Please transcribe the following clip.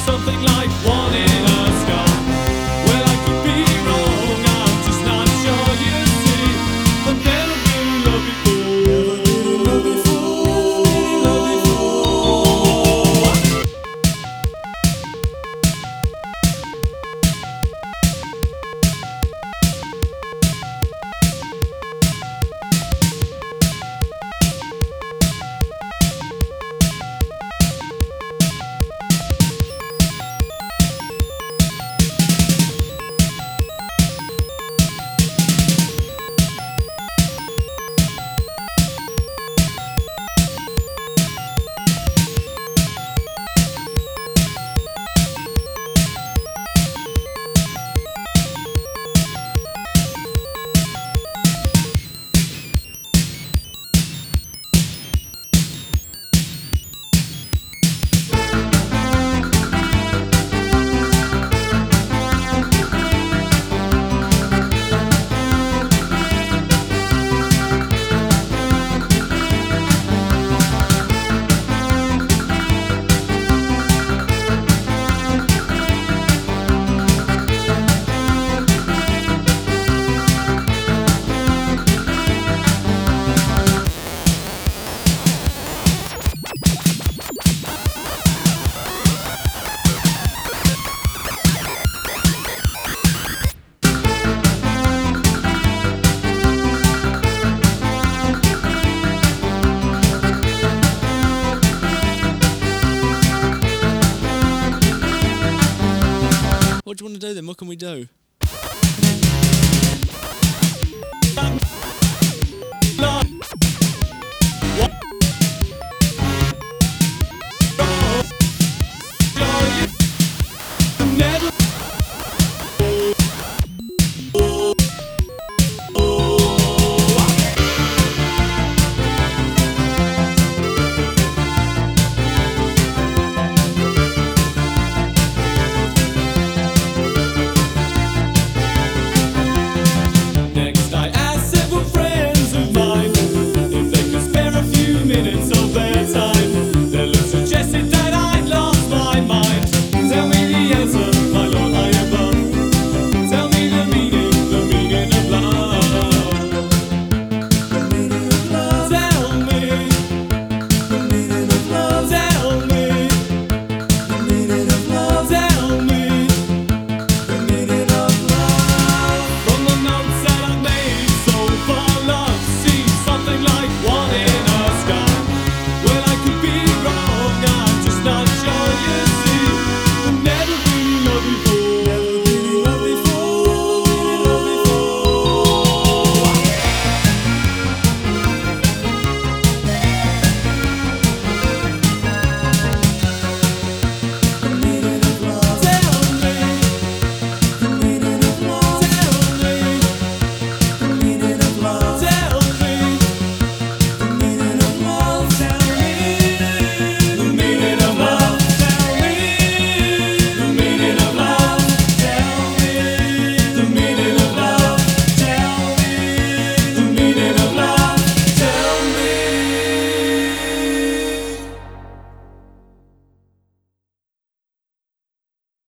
something like one in a sky. Well, I could be wrong, I'm just not sure, you see. I've never been in love before. Never been in love before. Never been in love before. What do you want to do then? What can we do? Next, I asked several friends of mine if they could spare a few minutes of their time. Their look suggested that I'd lost my mind. Tell me the answer.